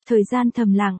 Thời gian thầm lặng,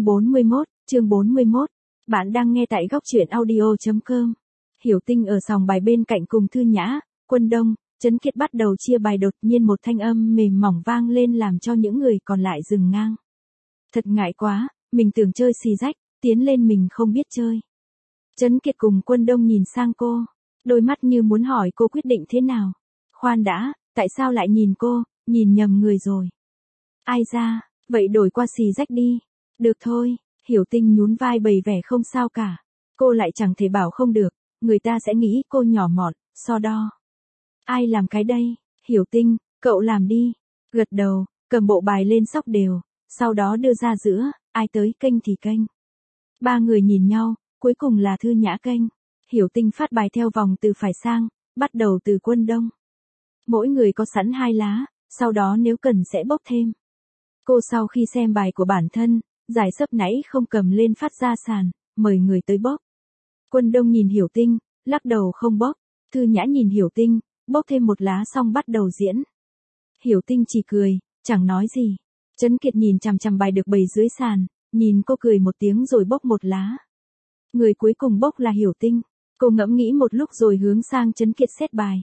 chương 41. Bạn đang nghe tại góc truyện audio.com. Hiểu Tinh ở sòng bài bên cạnh cùng Thư Nhã, Quân Đông, Trấn Kiệt bắt đầu chia bài, đột nhiên một thanh âm mềm mỏng vang lên làm cho những người còn lại dừng ngang. Thật ngại quá, mình tưởng chơi xì rách, tiến lên mình không biết chơi. Trấn Kiệt cùng Quân Đông nhìn sang cô, đôi mắt như muốn hỏi cô quyết định thế nào. Khoan đã, tại sao lại nhìn cô, nhìn nhầm người rồi. Ai ra, vậy đổi qua xì rách đi. Được thôi, Hiểu Tinh nhún vai bày vẻ không sao cả. Cô lại chẳng thể bảo không được, người ta sẽ nghĩ cô nhỏ mọn, so đo. Ai làm cái đây? Hiểu Tinh, cậu làm đi. Gật đầu, cầm bộ bài lên sóc đều, sau đó đưa ra giữa, ai tới kênh thì kênh. Ba người nhìn nhau, cuối cùng là Thư Nhã kênh. Hiểu Tinh phát bài theo vòng từ phải sang, bắt đầu từ Quân Đông. Mỗi người có sẵn 2 lá, sau đó nếu cần sẽ bốc thêm. Cô sau khi xem bài của bản thân, giải sấp nãy không cầm lên phát ra sàn, mời người tới bốc. Quân Đông nhìn Hiểu Tinh, lắc đầu không bốc. Thư Nhã nhìn Hiểu Tinh, bốc thêm 1 lá xong bắt đầu diễn. Hiểu Tinh chỉ cười, chẳng nói gì. Trấn Kiệt nhìn chằm chằm bài được bày dưới sàn, nhìn cô cười một tiếng rồi bốc 1 lá. Người cuối cùng bốc là Hiểu Tinh. Cô ngẫm nghĩ một lúc rồi hướng sang Trấn Kiệt xét bài.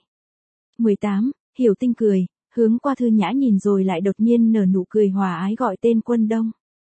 18, Hiểu Tinh cười, hướng qua Thư Nhã nhìn rồi lại đột nhiên nở nụ cười hòa ái gọi tên Quân Đông.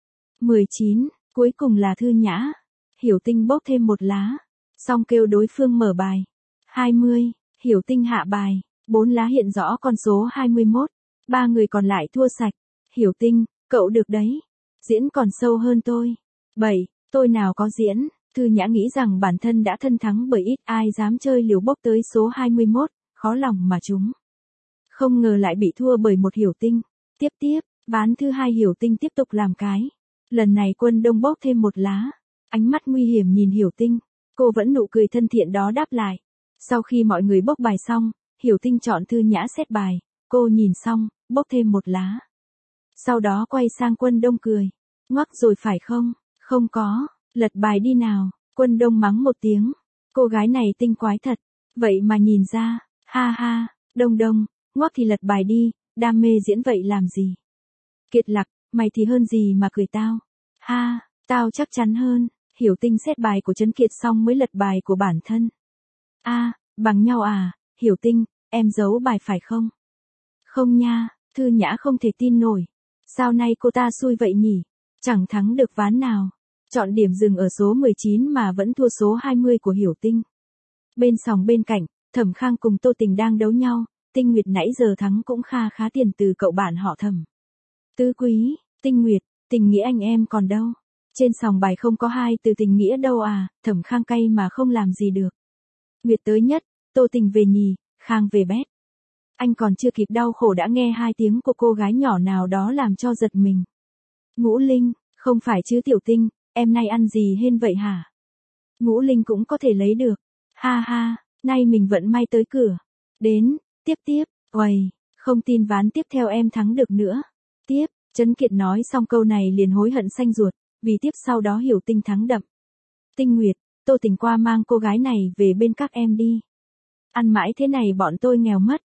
19, cuối cùng là Thư Nhã. Hiểu Tinh bốc thêm 1 lá, xong kêu đối phương mở bài. 20, Hiểu Tinh hạ bài, 4 lá hiện rõ con số 21. 3 người còn lại thua sạch. Hiểu Tinh, cậu được đấy. Diễn còn sâu hơn tôi. 7, tôi nào có diễn. Thư Nhã nghĩ rằng bản thân đã thân thắng bởi ít ai dám chơi liều bốc tới số 21, khó lòng mà trúng. Không ngờ lại bị thua bởi một Hiểu Tinh. Tiếp, ván thứ 2 Hiểu Tinh tiếp tục làm cái. Lần này Quân Đông bốc thêm 1 lá. Ánh mắt nguy hiểm nhìn Hiểu Tinh. Cô vẫn nụ cười thân thiện đó đáp lại. Sau khi mọi người bốc bài xong, Hiểu Tinh chọn Thư Nhã xét bài. Cô nhìn xong, bốc thêm 1 lá. Sau đó quay sang Quân Đông cười. Ngoắc rồi phải không? Không có, lật bài đi nào. Quân Đông mắng một tiếng. Cô gái này tinh quái thật. Vậy mà nhìn ra, ha ha, Đông, ngoắc thì lật bài đi, đam mê diễn vậy làm gì? Kiệt Lạc, mày thì hơn gì mà cười tao? Ha, tao chắc chắn hơn. Hiểu Tinh xét bài của Trấn Kiệt xong mới lật bài của bản thân. Bằng nhau à? Hiểu Tinh, em giấu bài phải không? Không nha. Thư Nhã không thể tin nổi. Sao nay cô ta xui vậy nhỉ? Chẳng thắng được ván nào. Chọn điểm dừng ở số 19 mà vẫn thua số 20 của Hiểu Tinh. Bên sòng bên cạnh, Thẩm Khang cùng Tô Tình đang đấu nhau. Tinh Nguyệt nãy giờ thắng cũng kha khá tiền từ cậu bạn họ Thẩm. Tứ quý, Tinh Nguyệt, tình nghĩa anh em còn đâu? Trên sòng bài không có 2 từ tình nghĩa đâu à? Thẩm Khang cay mà không làm gì được. Nguyệt tới nhất, Tô Tình về nhì, Khang về bét. Anh còn chưa kịp đau khổ đã nghe 2 tiếng của cô gái nhỏ nào đó làm cho giật mình. Ngũ Linh, không phải chứ Tiểu Tinh, em nay ăn gì hên vậy hả? Ngũ Linh cũng có thể lấy được. Ha ha, nay mình vận may tới cửa. Đến, tiếp, uầy, không tin ván tiếp theo em thắng được nữa. Tiếp, Trấn Kiệt nói xong câu này liền hối hận xanh ruột, vì tiếp sau đó Hiểu Tinh thắng đậm. Tinh Nguyệt, Tô Tình qua mang cô gái này về bên các em đi. Ăn mãi thế này bọn tôi nghèo mất.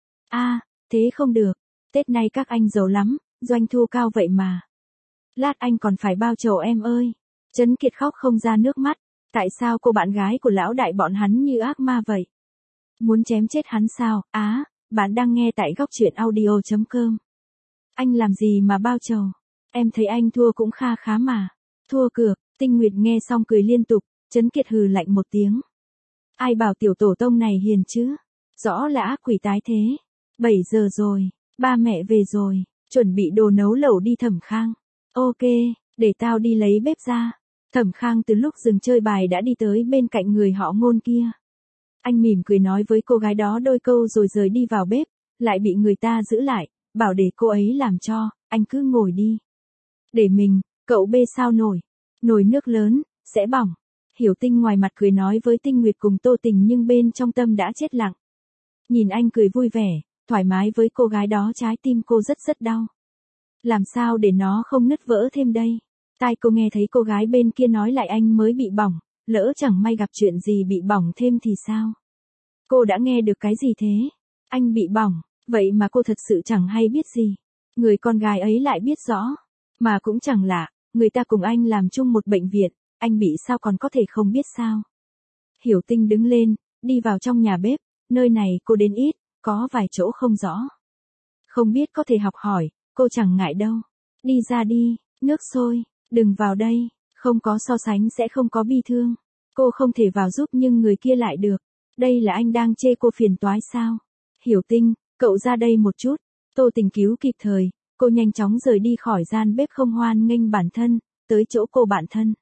Thế không được. Tết nay các anh giàu lắm, doanh thu cao vậy mà. Lát anh còn phải bao chầu em ơi. Trấn Kiệt khóc không ra nước mắt. Tại sao cô bạn gái của lão đại bọn hắn như ác ma vậy? Muốn chém chết hắn sao? Bạn đang nghe tại góc truyện audio.com. Anh làm gì mà bao chầu? Em thấy anh thua cũng kha khá mà. Thua cược. Tinh Nguyệt nghe xong cười liên tục. Trấn Kiệt hừ lạnh một tiếng. Ai bảo tiểu tổ tông này hiền chứ? Rõ là ác quỷ tái thế. 7 giờ rồi, ba mẹ về rồi, chuẩn bị đồ nấu lẩu đi Thẩm Khang. Ok, để tao đi lấy bếp ra. Thẩm Khang từ lúc dừng chơi bài đã đi tới bên cạnh người họ Ngôn kia. Anh mỉm cười nói với cô gái đó đôi câu rồi rời đi vào bếp, lại bị người ta giữ lại, bảo để cô ấy làm cho, anh cứ ngồi đi. Để mình, cậu bê sao nổi, nồi nước lớn, sẽ bỏng. Hiểu Tinh ngoài mặt cười nói với Tinh Nguyệt cùng Tô Tình nhưng bên trong tâm đã chết lặng. Nhìn anh cười vui vẻ, thoải mái với cô gái đó trái tim cô rất đau. Làm sao để nó không nứt vỡ thêm đây? Tai cô nghe thấy cô gái bên kia nói lại anh mới bị bỏng, lỡ chẳng may gặp chuyện gì bị bỏng thêm thì sao? Cô đã nghe được cái gì thế? Anh bị bỏng, vậy mà cô thật sự chẳng hay biết gì. Người con gái ấy lại biết rõ. Mà cũng chẳng lạ, người ta cùng anh làm chung một bệnh viện, anh bị sao còn có thể không biết sao. Hiểu Tinh đứng lên, đi vào trong nhà bếp, nơi này cô đến ít, có vài chỗ không rõ. Không biết có thể học hỏi, cô chẳng ngại đâu. Đi ra đi, nước sôi, đừng vào đây, không có so sánh sẽ không có bi thương. Cô không thể vào giúp nhưng người kia lại được. Đây là anh đang chê cô phiền toái sao? Hiểu Tinh, cậu ra đây một chút. Tô Tình cứu kịp thời, cô nhanh chóng rời đi khỏi gian bếp không hoan nghênh bản thân, tới chỗ cô bạn thân.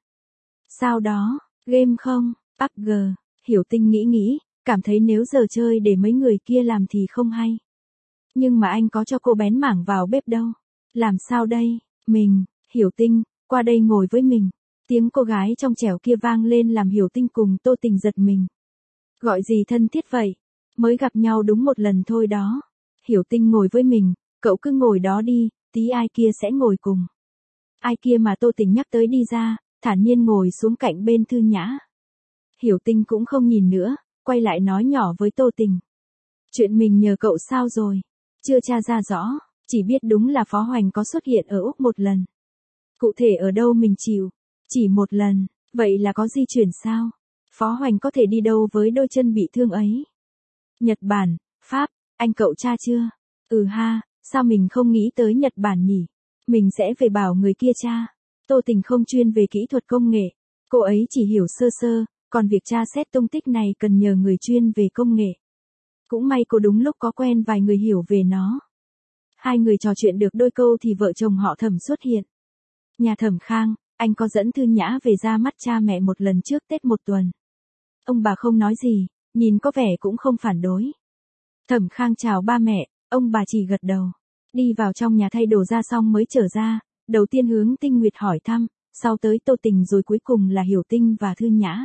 Sau đó, game không, PUBG, Hiểu Tinh nghĩ, cảm thấy nếu giờ chơi để mấy người kia làm thì không hay. Nhưng mà anh có cho cô bén mảng vào bếp đâu. Làm sao đây, Hiểu Tinh, qua đây ngồi với mình. Tiếng cô gái trong trẻo kia vang lên làm Hiểu Tinh cùng Tô Tình giật mình. Gọi gì thân thiết vậy? Mới gặp nhau đúng một lần thôi đó. Hiểu Tinh ngồi với mình, cậu cứ ngồi đó đi, tí ai kia sẽ ngồi cùng. Ai kia mà Tô Tình nhắc tới đi ra, thản nhiên ngồi xuống cạnh bên Thư Nhã. Hiểu Tinh cũng không nhìn nữa, quay lại nói nhỏ với Tô Tình. Chuyện mình nhờ cậu sao rồi? Chưa tra ra rõ, chỉ biết đúng là Phó Hoành có xuất hiện ở Úc một lần. Cụ thể ở đâu mình chịu? Chỉ một lần, vậy là có di chuyển sao? Phó Hoành có thể đi đâu với đôi chân bị thương ấy? Nhật Bản, Pháp, anh cậu tra chưa? Ừ ha, sao mình không nghĩ tới Nhật Bản nhỉ? Mình sẽ về bảo người kia tra. Tô Tình không chuyên về kỹ thuật công nghệ, cô ấy chỉ hiểu sơ sơ, còn việc tra xét tung tích này cần nhờ người chuyên về công nghệ. Cũng may cô đúng lúc có quen vài người hiểu về nó. Hai người trò chuyện được đôi câu thì vợ chồng họ Thẩm xuất hiện. Nhà Thẩm Khang, anh có dẫn Thư Nhã về ra mắt cha mẹ một lần trước Tết một tuần. Ông bà không nói gì, nhìn có vẻ cũng không phản đối. Thẩm Khang chào ba mẹ, ông bà chỉ gật đầu. Đi vào trong nhà thay đồ ra xong mới trở ra, đầu tiên hướng Tinh Nguyệt hỏi thăm, sau tới Tô Tình rồi cuối cùng là Hiểu Tinh và Thư Nhã.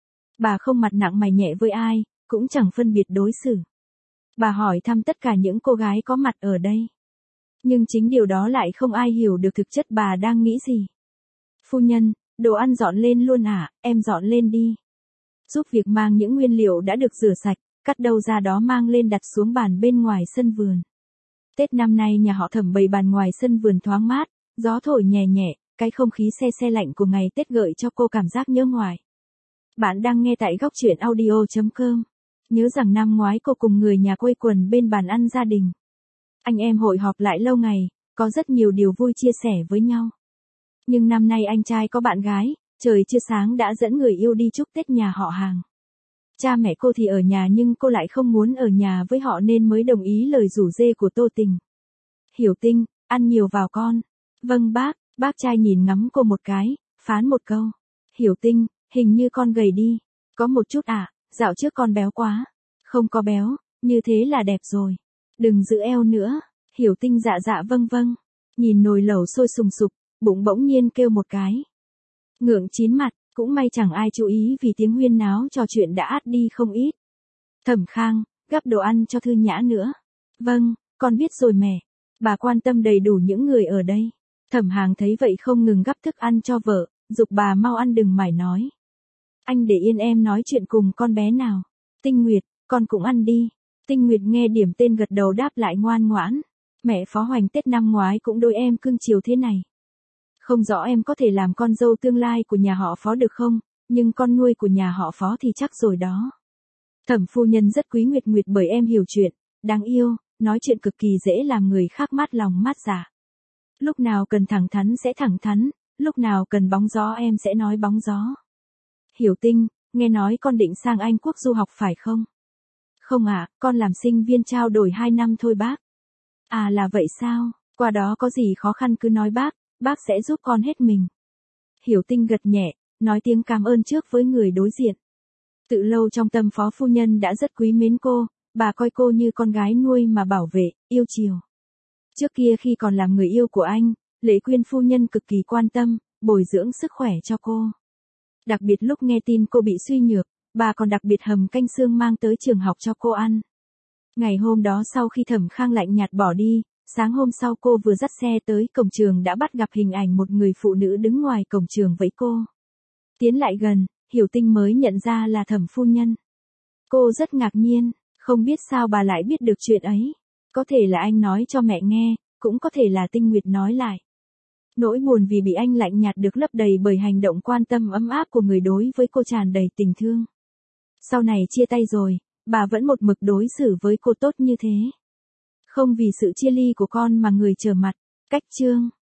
Bà không mặt nặng mày nhẹ với ai, cũng chẳng phân biệt đối xử. Bà hỏi thăm tất cả những cô gái có mặt ở đây. Nhưng chính điều đó lại không ai hiểu được thực chất bà đang nghĩ gì. Phu nhân, đồ ăn dọn lên luôn à, em dọn lên đi. Giúp việc mang những nguyên liệu đã được rửa sạch, cắt đâu ra đó mang lên đặt xuống bàn bên ngoài sân vườn. Tết năm nay nhà họ Thẩm bày bàn ngoài sân vườn thoáng mát, gió thổi nhẹ nhẹ, cái không khí se se lạnh của ngày Tết gợi cho cô cảm giác nhớ ngoài. Bạn đang nghe tại góc truyện audio.com. Nhớ rằng năm ngoái cô cùng người nhà quây quần bên bàn ăn gia đình. Anh em hội họp lại lâu ngày, có rất nhiều điều vui chia sẻ với nhau. Nhưng năm nay anh trai có bạn gái, trời chưa sáng đã dẫn người yêu đi chúc Tết nhà họ hàng. Cha mẹ cô thì ở nhà nhưng cô lại không muốn ở nhà với họ nên mới đồng ý lời rủ rê của Tô Tình. Hiểu Tinh, ăn nhiều vào con. Vâng bác trai nhìn ngắm cô một cái, phán một câu. Hiểu Tinh, hình như con gầy đi. Có một chút à, dạo trước con béo quá. Không có béo, như thế là đẹp rồi. Đừng giữ eo nữa. Hiểu Tinh dạ vâng. Nhìn nồi lẩu sôi sùng sục, bụng bỗng nhiên kêu một cái. Ngượng chín mặt, cũng may chẳng ai chú ý vì tiếng huyên náo trò chuyện đã át đi không ít. Thẩm Khang, gắp đồ ăn cho Thư Nhã nữa. Vâng, con biết rồi mẹ. Bà quan tâm đầy đủ những người ở đây. Thẩm Hàng thấy vậy không ngừng gắp thức ăn cho vợ, giục bà mau ăn đừng mải nói. Anh để yên em nói chuyện cùng con bé nào. Tinh Nguyệt, con cũng ăn đi. Tinh Nguyệt nghe điểm tên gật đầu đáp lại ngoan ngoãn. Mẹ Phó Hoành Tết năm ngoái cũng đối em cưng chiều thế này. Không rõ em có thể làm con dâu tương lai của nhà họ Phó được không, nhưng con nuôi của nhà họ Phó thì chắc rồi đó. Thẩm phu nhân rất quý Nguyệt Nguyệt bởi em hiểu chuyện, đáng yêu, nói chuyện cực kỳ dễ làm người khác mát lòng mát dạ. Lúc nào cần thẳng thắn sẽ thẳng thắn, lúc nào cần bóng gió em sẽ nói bóng gió. Hiểu Tinh, nghe nói con định sang Anh Quốc du học phải không? Không ạ, con làm sinh viên trao đổi 2 năm thôi bác. À là vậy sao, qua đó có gì khó khăn cứ nói bác sẽ giúp con hết mình. Hiểu Tinh gật nhẹ, nói tiếng cảm ơn trước với người đối diện. Tự lâu trong tâm Phó phu nhân đã rất quý mến cô, bà coi cô như con gái nuôi mà bảo vệ, yêu chiều. Trước kia khi còn làm người yêu của anh, Lệ Quyên phu nhân cực kỳ quan tâm, bồi dưỡng sức khỏe cho cô. Đặc biệt lúc nghe tin cô bị suy nhược, bà còn đặc biệt hầm canh xương mang tới trường học cho cô ăn. Ngày hôm đó sau khi Thẩm Khang lạnh nhạt bỏ đi, sáng hôm sau cô vừa dắt xe tới cổng trường đã bắt gặp hình ảnh một người phụ nữ đứng ngoài cổng trường với cô. Tiến lại gần, Hiểu Tinh mới nhận ra là Thẩm phu nhân. Cô rất ngạc nhiên, không biết sao bà lại biết được chuyện ấy. Có thể là anh nói cho mẹ nghe, cũng có thể là Tinh Nguyệt nói lại. Nỗi buồn vì bị anh lạnh nhạt được lấp đầy bởi hành động quan tâm ấm áp của người đối với cô tràn đầy tình thương. Sau này chia tay rồi, bà vẫn một mực đối xử với cô tốt như thế. Không vì sự chia ly của con mà người trở mặt. Cách chương